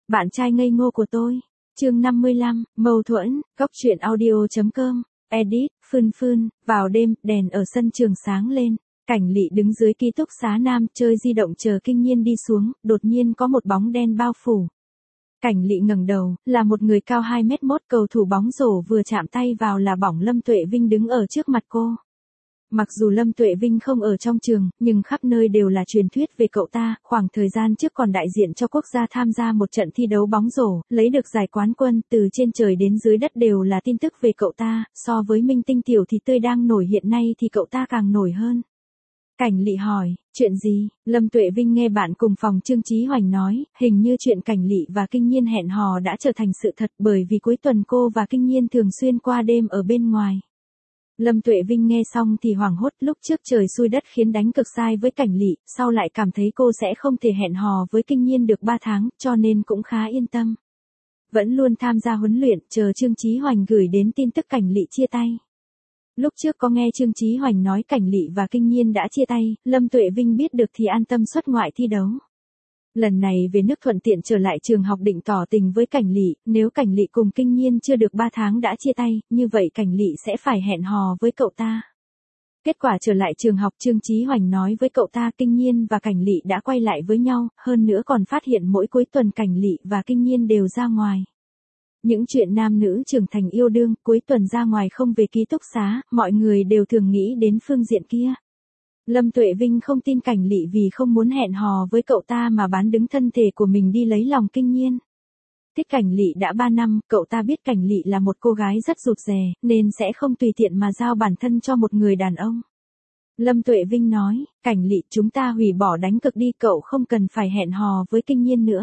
Bạn trai ngây ngô của tôi. Chương 55, mâu thuẫn, góc truyện audio.com, edit, Phương, vào đêm, đèn ở sân trường sáng lên, Cảnh Lị đứng dưới ký túc xá nam chơi di động chờ Kinh Nhiên đi xuống, đột nhiên có một bóng đen bao phủ. Cảnh Lị ngẩng đầu, là một người cao 2m1 cầu thủ bóng rổ vừa chạm tay vào là bỏng Lâm Tuệ Vinh đứng ở trước mặt cô. Mặc dù Lâm Tuệ Vinh không ở trong trường, nhưng khắp nơi đều là truyền thuyết về cậu ta, khoảng thời gian trước còn đại diện cho quốc gia tham gia một trận thi đấu bóng rổ, lấy được giải quán quân, từ trên trời đến dưới đất đều là tin tức về cậu ta, so với minh tinh tiểu thì tươi đang nổi hiện nay thì cậu ta càng nổi hơn. Cảnh Lị hỏi, chuyện gì? Lâm Tuệ Vinh nghe bạn cùng phòng Trương Chí Hoành nói, hình như chuyện Cảnh Lị và Kinh Nhiên hẹn hò đã trở thành sự thật bởi vì cuối tuần cô và Kinh Nhiên thường xuyên qua đêm ở bên ngoài. Lâm Tuệ Vinh nghe xong thì hoảng hốt, lúc trước trời xui đất khiến đánh cực sai với Cảnh Lị, sau lại cảm thấy cô sẽ không thể hẹn hò với Kinh Nhiên được 3 tháng, cho nên cũng khá yên tâm. Vẫn luôn tham gia huấn luyện, chờ Trương Chí Hoành gửi đến tin tức Cảnh Lị chia tay. Lúc trước có nghe Trương Chí Hoành nói Cảnh Lị và Kinh Nhiên đã chia tay, Lâm Tuệ Vinh biết được thì an tâm xuất ngoại thi đấu. Lần này về nước thuận tiện trở lại trường học định tỏ tình với Cảnh Lị, nếu Cảnh Lị cùng Kinh Nhiên chưa được 3 tháng đã chia tay, như vậy Cảnh Lị sẽ phải hẹn hò với cậu ta. Kết quả trở lại trường học Trương Chí Hoành nói với cậu ta Kinh Nhiên và Cảnh Lị đã quay lại với nhau, hơn nữa còn phát hiện mỗi cuối tuần Cảnh Lị và Kinh Nhiên đều ra ngoài. Những chuyện nam nữ trưởng thành yêu đương, cuối tuần ra ngoài không về ký túc xá, mọi người đều thường nghĩ đến phương diện kia. Lâm Tuệ Vinh không tin Cảnh Lị vì không muốn hẹn hò với cậu ta mà bán đứng thân thể của mình đi lấy lòng Kinh Nhiên. Thích Cảnh Lị đã 3 năm, cậu ta biết Cảnh Lị là một cô gái rất rụt rè, nên sẽ không tùy tiện mà giao bản thân cho một người đàn ông. Lâm Tuệ Vinh nói, Cảnh Lị chúng ta hủy bỏ đánh cực đi, cậu không cần phải hẹn hò với Kinh Nhiên nữa.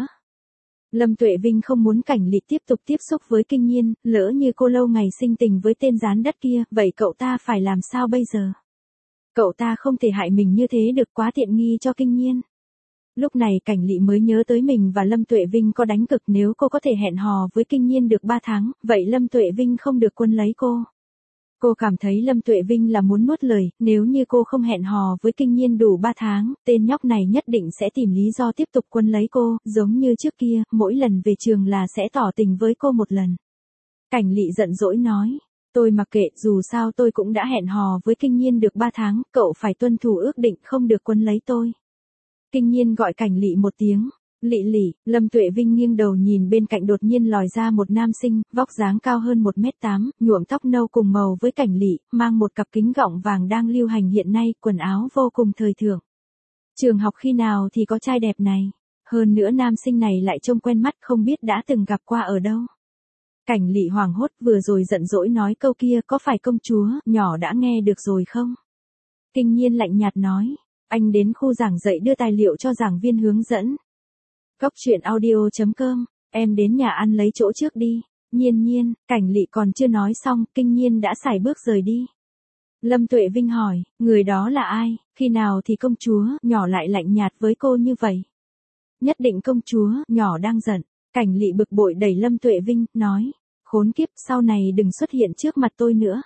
Lâm Tuệ Vinh không muốn Cảnh Lị tiếp tục tiếp xúc với Kinh Nhiên, lỡ như cô lâu ngày sinh tình với tên gián đất kia, vậy cậu ta phải làm sao bây giờ? Cậu ta không thể hại mình như thế được, quá tiện nghi cho Kinh Nhiên. Lúc này Cảnh Lị mới nhớ tới mình và Lâm Tuệ Vinh có đánh cực, nếu cô có thể hẹn hò với Kinh Nhiên được 3 tháng, vậy Lâm Tuệ Vinh không được quân lấy cô. Cô cảm thấy Lâm Tuệ Vinh là muốn nuốt lời, nếu như cô không hẹn hò với Kinh Nhiên đủ 3 tháng, tên nhóc này nhất định sẽ tìm lý do tiếp tục quân lấy cô, giống như trước kia, mỗi lần về trường là sẽ tỏ tình với cô một lần. Cảnh Lị giận dỗi nói, tôi mặc kệ, dù sao tôi cũng đã hẹn hò với Kinh Nhiên được 3 tháng, cậu phải tuân thủ ước định không được quân lấy tôi. Kinh Nhiên gọi Cảnh Lị một tiếng. Lị Lị, Lâm Tuệ Vinh nghiêng đầu nhìn bên cạnh, đột nhiên lòi ra một nam sinh, vóc dáng cao hơn 1m8, nhuộm tóc nâu cùng màu với Cảnh Lị, mang một cặp kính gọng vàng đang lưu hành hiện nay, quần áo vô cùng thời thượng. Trường học khi nào thì có trai đẹp này, hơn nữa nam sinh này lại trông quen mắt, không biết đã từng gặp qua ở đâu. Cảnh Lị hoảng hốt, vừa rồi giận dỗi nói câu kia, có phải công chúa, nhỏ đã nghe được rồi không? Kinh Nhiên lạnh nhạt nói, anh đến khu giảng dạy đưa tài liệu cho giảng viên hướng dẫn. Góc truyện audio.com, em đến nhà ăn lấy chỗ trước đi. Nhiên, Cảnh Lị còn chưa nói xong, Kinh Nhiên đã sải bước rời đi. Lâm Tuệ Vinh hỏi, người đó là ai, khi nào thì công chúa, nhỏ lại lạnh nhạt với cô như vậy? Nhất định công chúa, nhỏ đang giận. Cảnh Lị bực bội đẩy Lâm Tuệ Vinh, nói, khốn kiếp, sau này đừng xuất hiện trước mặt tôi nữa.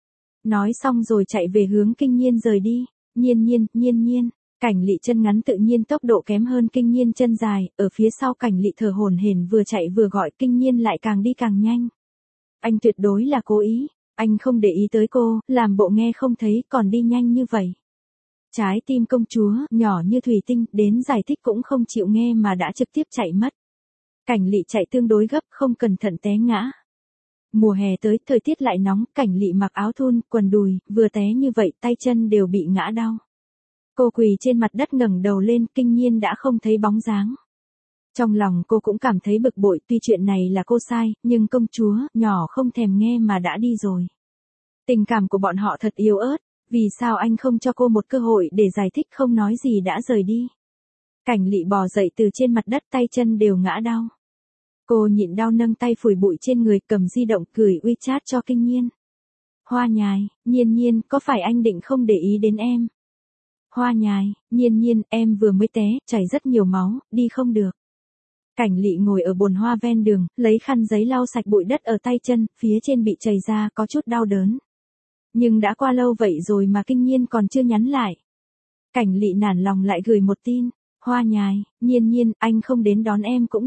Nói xong rồi chạy về hướng Kinh Nhiên rời đi. Nhiên. Cảnh Lị chân ngắn tự nhiên tốc độ kém hơn Kinh Nhiên chân dài, ở phía sau Cảnh Lị thở hổn hển vừa chạy vừa gọi, Kinh Nhiên lại càng đi càng nhanh. Anh tuyệt đối là cố ý, anh không để ý tới cô, làm bộ nghe không thấy, còn đi nhanh như vậy. Trái tim công chúa, nhỏ như thủy tinh, đến giải thích cũng không chịu nghe mà đã trực tiếp chạy mất. Cảnh Lị chạy tương đối gấp, không cẩn thận té ngã. Mùa hè tới, thời tiết lại nóng, Cảnh Lị mặc áo thun, quần đùi, vừa té như vậy, tay chân đều bị ngã đau. Cô quỳ trên mặt đất ngẩng đầu lên, Kinh Nhiên đã không thấy bóng dáng. Trong lòng cô cũng cảm thấy bực bội, tuy chuyện này là cô sai, nhưng công chúa, nhỏ không thèm nghe mà đã đi rồi. Tình cảm của bọn họ thật yếu ớt, vì sao anh không cho cô một cơ hội để giải thích, không nói gì đã rời đi. Cảnh Lị bò dậy từ trên mặt đất, tay chân đều ngã đau. Cô nhịn đau nâng tay phủi bụi trên người, cầm di động gửi WeChat cho Kinh Nhiên. Hoa nhài, Nhiên, có phải anh định không để ý đến em? Hoa nhài, Nhiên, em vừa mới té, chảy rất nhiều máu, đi không được. Cảnh Lị ngồi ở bồn hoa ven đường, lấy khăn giấy lau sạch bụi đất ở tay chân, phía trên bị chảy ra, có chút đau đớn. Nhưng đã qua lâu vậy rồi mà Kinh Nhiên còn chưa nhắn lại. Cảnh Lị nản lòng lại gửi một tin. Hoa nhài, Nhiên, anh không đến đón em cũng được.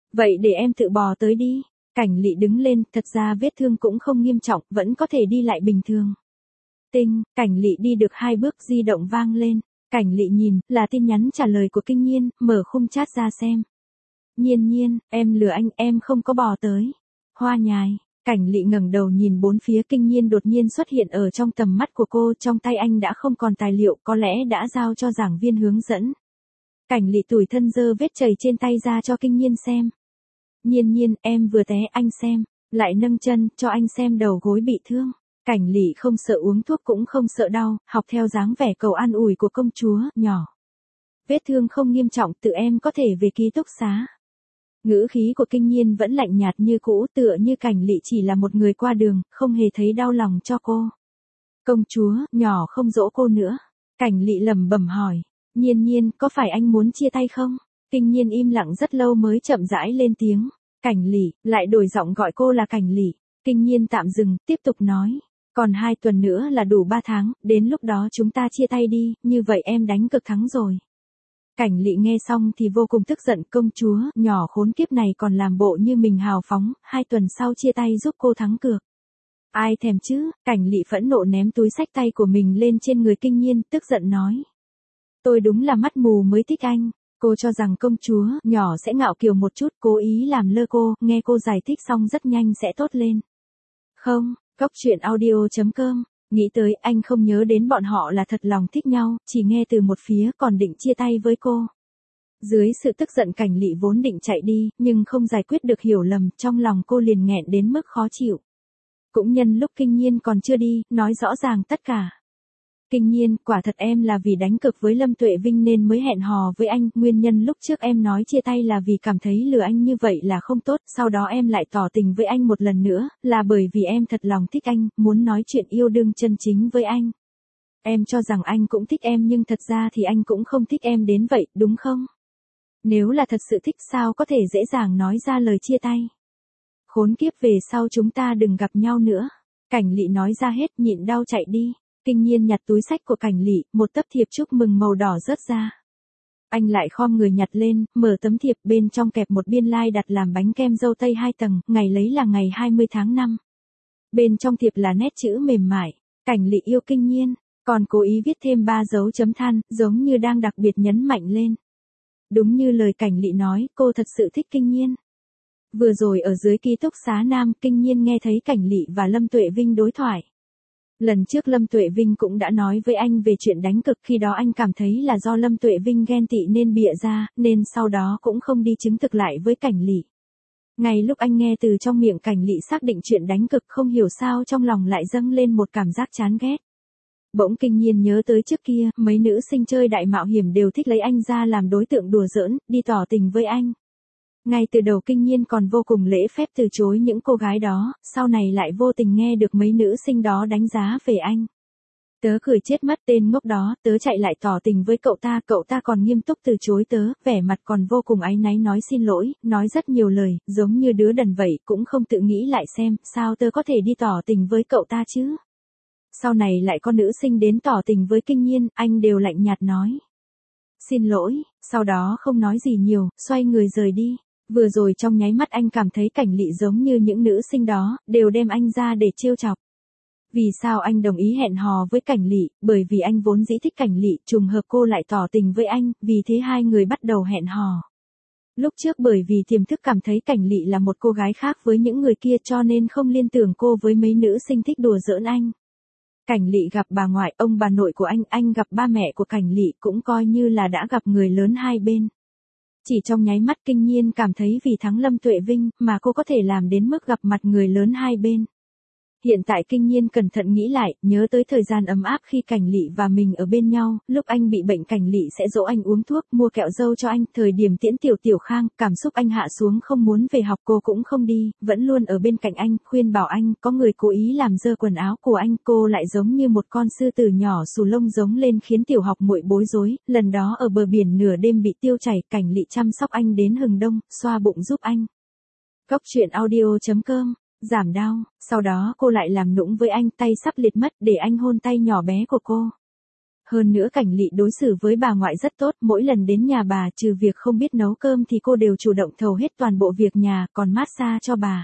Vậy để em tự bò tới đi. Cảnh Lị đứng lên, thật ra vết thương cũng không nghiêm trọng, vẫn có thể đi lại bình thường. Tinh, Cảnh Lị đi được 2 bước, di động vang lên. Cảnh Lị nhìn, là tin nhắn trả lời của Kinh Nhiên, mở khung chat ra xem. Nhiên Nhiên, em lừa anh, em không có bò tới. Hoa nhài. Cảnh Lị ngẩng đầu nhìn bốn phía. Kinh Nhiên đột nhiên xuất hiện ở trong tầm mắt của cô, trong tay anh đã không còn tài liệu, có lẽ đã giao cho giảng viên hướng dẫn. Cảnh Lị tủi thân giơ vết chảy trên tay ra cho Kinh Nhiên xem. Nhiên Nhiên, em vừa té, anh xem. Lại nâng chân, cho anh xem đầu gối bị thương. Cảnh Lị không sợ uống thuốc cũng không sợ đau, học theo dáng vẻ cầu an ủi của công chúa, nhỏ. Vết thương không nghiêm trọng, tự em có thể về ký túc xá. Ngữ khí của Kinh Nhiên vẫn lạnh nhạt như cũ, tựa như Cảnh Lị chỉ là một người qua đường, không hề thấy đau lòng cho cô. Công chúa, nhỏ không dỗ cô nữa. Cảnh Lị lẩm bẩm hỏi. Nhiên Nhiên, có phải anh muốn chia tay không? Kinh Nhiên im lặng rất lâu mới chậm rãi lên tiếng. Cảnh Lị, lại đổi giọng gọi cô là Cảnh Lị. Kinh Nhiên tạm dừng, tiếp tục nói. Còn 2 tuần nữa là đủ 3 tháng, đến lúc đó chúng ta chia tay đi, như vậy em đánh cực thắng rồi. Cảnh Lị nghe xong thì vô cùng tức giận, công chúa, nhỏ khốn kiếp này còn làm bộ như mình hào phóng, 2 tuần sau chia tay giúp cô thắng cược. Ai thèm chứ, Cảnh Lị phẫn nộ ném túi xách tay của mình lên trên người Kinh Nhiên, tức giận nói. Tôi đúng là mắt mù mới thích anh. Cô cho rằng công chúa, nhỏ sẽ ngạo kiều một chút, cố ý làm lơ cô, nghe cô giải thích xong rất nhanh sẽ tốt lên. Không, Cóc truyện audio.com, nghĩ tới anh không nhớ đến bọn họ là thật lòng thích nhau, chỉ nghe từ một phía còn định chia tay với cô. Dưới sự tức giận Cảnh Lị vốn định chạy đi, nhưng không giải quyết được hiểu lầm, trong lòng cô liền nghẹn đến mức khó chịu. Cũng nhân lúc Kinh Nhiên còn chưa đi, nói rõ ràng tất cả. Kinh Nhiên, quả thật em là vì đánh cực với Lâm Tuệ Vinh nên mới hẹn hò với anh, nguyên nhân lúc trước em nói chia tay là vì cảm thấy lừa anh như vậy là không tốt, sau đó em lại tỏ tình với anh một lần nữa, là bởi vì em thật lòng thích anh, muốn nói chuyện yêu đương chân chính với anh. Em cho rằng anh cũng thích em nhưng thật ra thì anh cũng không thích em đến vậy, đúng không? Nếu là thật sự thích sao có thể dễ dàng nói ra lời chia tay. Khốn kiếp, về sau chúng ta đừng gặp nhau nữa. Cảnh Lị nói ra hết, nhịn đau chạy đi. Kinh Nhiên nhặt túi xách của Cảnh Lị, một tấm thiệp chúc mừng màu đỏ rớt ra. Anh lại khom người nhặt lên, mở tấm thiệp, bên trong kẹp một biên lai đặt làm bánh kem dâu tây 2 tầng, ngày lấy là ngày 20 tháng 5. Bên trong thiệp là nét chữ mềm mại, Cảnh Lị yêu Kinh Nhiên, còn cố ý viết thêm 3 dấu chấm than, giống như đang đặc biệt nhấn mạnh lên. Đúng như lời Cảnh Lị nói, cô thật sự thích Kinh Nhiên. Vừa rồi ở dưới ký túc xá Nam, Kinh Nhiên nghe thấy Cảnh Lị và Lâm Tuệ Vinh đối thoại. Lần trước Lâm Tuệ Vinh cũng đã nói với anh về chuyện đánh cực, khi đó anh cảm thấy là do Lâm Tuệ Vinh ghen tị nên bịa ra, nên sau đó cũng không đi chứng thực lại với Cảnh Lị. Ngay lúc anh nghe từ trong miệng Cảnh Lị xác định chuyện đánh cực, không hiểu sao trong lòng lại dâng lên một cảm giác chán ghét. Bỗng Kinh Nhiên nhớ tới trước kia, mấy nữ sinh chơi đại mạo hiểm đều thích lấy anh ra làm đối tượng đùa giỡn, đi tỏ tình với anh. Ngay từ đầu Kinh Nhiên còn vô cùng lễ phép từ chối những cô gái đó, sau này lại vô tình nghe được mấy nữ sinh đó đánh giá về anh. Tớ cười chết mất, tên ngốc đó, tớ chạy lại tỏ tình với cậu ta còn nghiêm túc từ chối tớ, vẻ mặt còn vô cùng áy náy nói xin lỗi, nói rất nhiều lời, giống như đứa đần vậy, cũng không tự nghĩ lại xem, sao tớ có thể đi tỏ tình với cậu ta chứ. Sau này lại có nữ sinh đến tỏ tình với Kinh Nhiên, anh đều lạnh nhạt nói. Xin lỗi, sau đó không nói gì nhiều, xoay người rời đi. Vừa rồi trong nháy mắt anh cảm thấy Cảnh Lị giống như những nữ sinh đó, đều đem anh ra để trêu chọc. Vì sao anh đồng ý hẹn hò với Cảnh Lị? Bởi vì anh vốn dĩ thích Cảnh Lị, trùng hợp cô lại tỏ tình với anh, vì thế hai người bắt đầu hẹn hò. Lúc trước bởi vì tiềm thức cảm thấy Cảnh Lị là một cô gái khác với những người kia cho nên không liên tưởng cô với mấy nữ sinh thích đùa giỡn anh. Cảnh Lị gặp bà ngoại, ông bà nội của anh gặp ba mẹ của Cảnh Lị, cũng coi như là đã gặp người lớn hai bên. Chỉ trong nháy mắt Kinh Nhiên cảm thấy vì thắng Lâm Tuệ Vinh mà cô có thể làm đến mức gặp mặt người lớn hai bên. Hiện tại Kinh Nhiên cẩn thận nghĩ lại, nhớ tới thời gian ấm áp khi Cảnh Lị và mình ở bên nhau, lúc anh bị bệnh Cảnh Lị sẽ dỗ anh uống thuốc, mua kẹo dâu cho anh, thời điểm tiễn Tiểu Khang, cảm xúc anh hạ xuống không muốn về học cô cũng không đi, vẫn luôn ở bên cạnh anh, khuyên bảo anh, có người cố ý làm dơ quần áo của anh, cô lại giống như một con sư tử nhỏ xù lông giống lên khiến Tiểu Học muội bối rối, lần đó ở bờ biển nửa đêm bị tiêu chảy, Cảnh Lị chăm sóc anh đến hừng đông, xoa bụng giúp anh. Cóc truyện audio.com giảm đau, sau đó cô lại làm nũng với anh, tay sắp liệt mất để anh hôn tay nhỏ bé của cô. Hơn nữa Cảnh Lị đối xử với bà ngoại rất tốt, mỗi lần đến nhà bà trừ việc không biết nấu cơm thì cô đều chủ động thầu hết toàn bộ việc nhà, còn massage cho bà.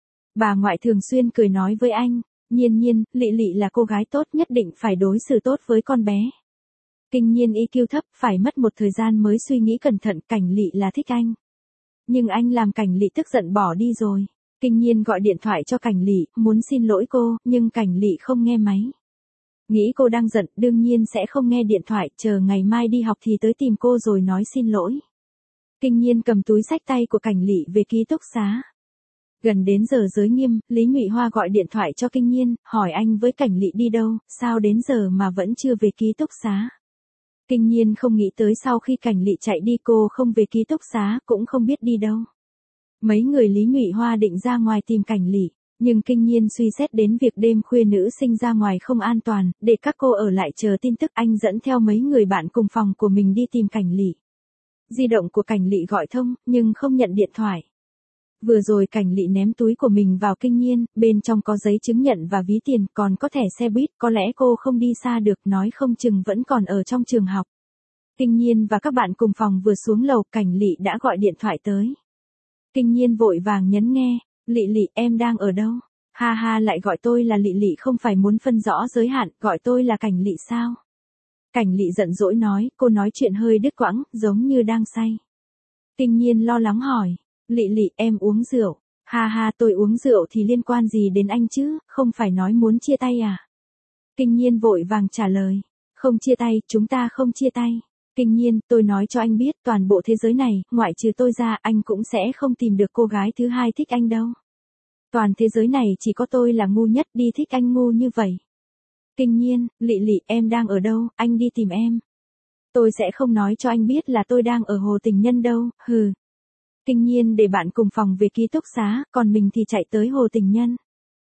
Bà ngoại thường xuyên cười nói với anh, Nhiên Nhiên, Lị Lị là cô gái tốt, nhất định phải đối xử tốt với con bé. Kinh Nhiên IQ thấp, phải mất một thời gian mới suy nghĩ cẩn thận, Cảnh Lị là thích anh. Nhưng anh làm Cảnh Lị tức giận bỏ đi rồi. Kinh Nhiên gọi điện thoại cho Cảnh Lị, muốn xin lỗi cô, nhưng Cảnh Lị không nghe máy. Nghĩ cô đang giận, đương nhiên sẽ không nghe điện thoại, chờ ngày mai đi học thì tới tìm cô rồi nói xin lỗi. Kinh Nhiên cầm túi xách tay của Cảnh Lị về ký túc xá. Gần đến giờ giới nghiêm, Lý Nhụy Hoa gọi điện thoại cho Kinh Nhiên, hỏi anh với Cảnh Lị đi đâu, sao đến giờ mà vẫn chưa về ký túc xá. Kinh Nhiên không nghĩ tới sau khi Cảnh Lị chạy đi cô không về ký túc xá, cũng không biết đi đâu. Mấy người Lý Nhụy Hoa định ra ngoài tìm Cảnh Lị, nhưng Kinh Nhiên suy xét đến việc đêm khuya nữ sinh ra ngoài không an toàn, để các cô ở lại chờ tin tức, anh dẫn theo mấy người bạn cùng phòng của mình đi tìm Cảnh Lị. Di động của Cảnh Lị gọi thông, nhưng không nhận điện thoại. Vừa rồi Cảnh Lị ném túi của mình vào Kinh Nhiên, bên trong có giấy chứng nhận và ví tiền, còn có thẻ xe buýt, có lẽ cô không đi xa được, nói không chừng vẫn còn ở trong trường học. Kinh Nhiên và các bạn cùng phòng vừa xuống lầu, Cảnh Lị đã gọi điện thoại tới. Kinh Nhiên vội vàng nhấn nghe, Lị Lị, em đang ở đâu? Ha ha, lại gọi tôi là Lị Lị không phải muốn phân rõ giới hạn, gọi tôi là Cảnh Lị sao? Cảnh Lị giận dỗi nói, cô nói chuyện hơi đứt quãng, giống như đang say. Kinh Nhiên lo lắng hỏi, Lị Lị, em uống rượu. Ha ha, tôi uống rượu thì liên quan gì đến anh chứ, không phải nói muốn chia tay à? Kinh Nhiên vội vàng trả lời, không chia tay, chúng ta không chia tay. Kinh Nhiên, tôi nói cho anh biết, toàn bộ thế giới này, ngoại trừ tôi ra, anh cũng sẽ không tìm được cô gái thứ hai thích anh đâu. Toàn thế giới này chỉ có tôi là ngu nhất, đi thích anh ngu như vậy. Kinh Nhiên, Lị Lị, em đang ở đâu, anh đi tìm em. Tôi sẽ không nói cho anh biết là tôi đang ở Hồ Tình Nhân đâu, hừ. Kinh Nhiên để bạn cùng phòng về ký túc xá, còn mình thì chạy tới Hồ Tình Nhân.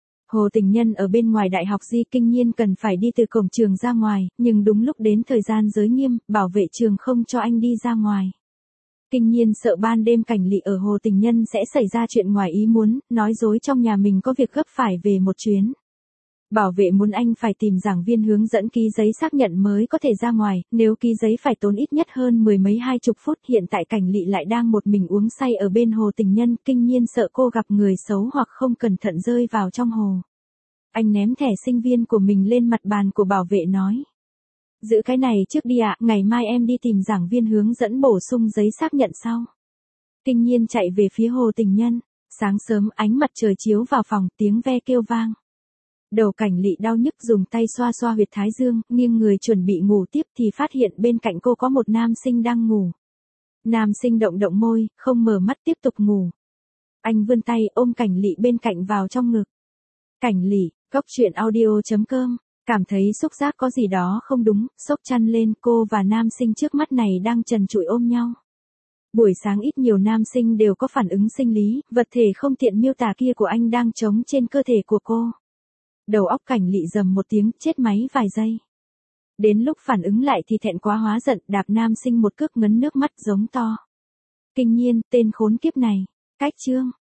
Hồ Tình Nhân ở bên ngoài đại học Di, Kinh Nhiên cần phải đi từ cổng trường ra ngoài, nhưng đúng lúc đến thời gian giới nghiêm, bảo vệ trường không cho anh đi ra ngoài. Kinh Nhiên sợ ban đêm Cảnh Lị ở Hồ Tình Nhân sẽ xảy ra chuyện ngoài ý muốn, nói dối trong nhà mình có việc gấp phải về một chuyến. Bảo vệ muốn anh phải tìm giảng viên hướng dẫn ký giấy xác nhận mới có thể ra ngoài, nếu ký giấy phải tốn ít nhất hơn mười mấy 20 phút. Hiện tại Cảnh Lị lại đang một mình uống say ở bên Hồ Tình Nhân, Kinh Nhiên sợ cô gặp người xấu hoặc không cẩn thận rơi vào trong hồ. Anh ném thẻ sinh viên của mình lên mặt bàn của bảo vệ nói. Giữ cái này trước đi ạ, ngày mai em đi tìm giảng viên hướng dẫn bổ sung giấy xác nhận sau. Kinh Nhiên chạy về phía Hồ Tình Nhân. Sáng sớm ánh mặt trời chiếu vào phòng, tiếng ve kêu vang. Đầu Cảnh Lị đau nhức dùng tay xoa xoa huyệt thái dương, nghiêng người chuẩn bị ngủ tiếp thì phát hiện bên cạnh cô có một nam sinh đang ngủ. Nam sinh động động môi, không mở mắt tiếp tục ngủ. Anh vươn tay ôm Cảnh Lị bên cạnh vào trong ngực. Cảnh Lị, coctruyện.audio.com, cảm thấy xúc giác có gì đó không đúng, xốc chăn lên, cô và nam sinh trước mắt này đang trần trụi ôm nhau. Buổi sáng ít nhiều nam sinh đều có phản ứng sinh lý, vật thể không tiện miêu tả kia của anh đang trống trên cơ thể của cô. Đầu óc Cảnh Lị rầm một tiếng, chết máy vài giây. Đến lúc phản ứng lại thì thẹn quá hóa giận, đạp nam sinh một cước ngấn nước mắt giống to. Kinh Nhiên, tên khốn kiếp này. Cách chương.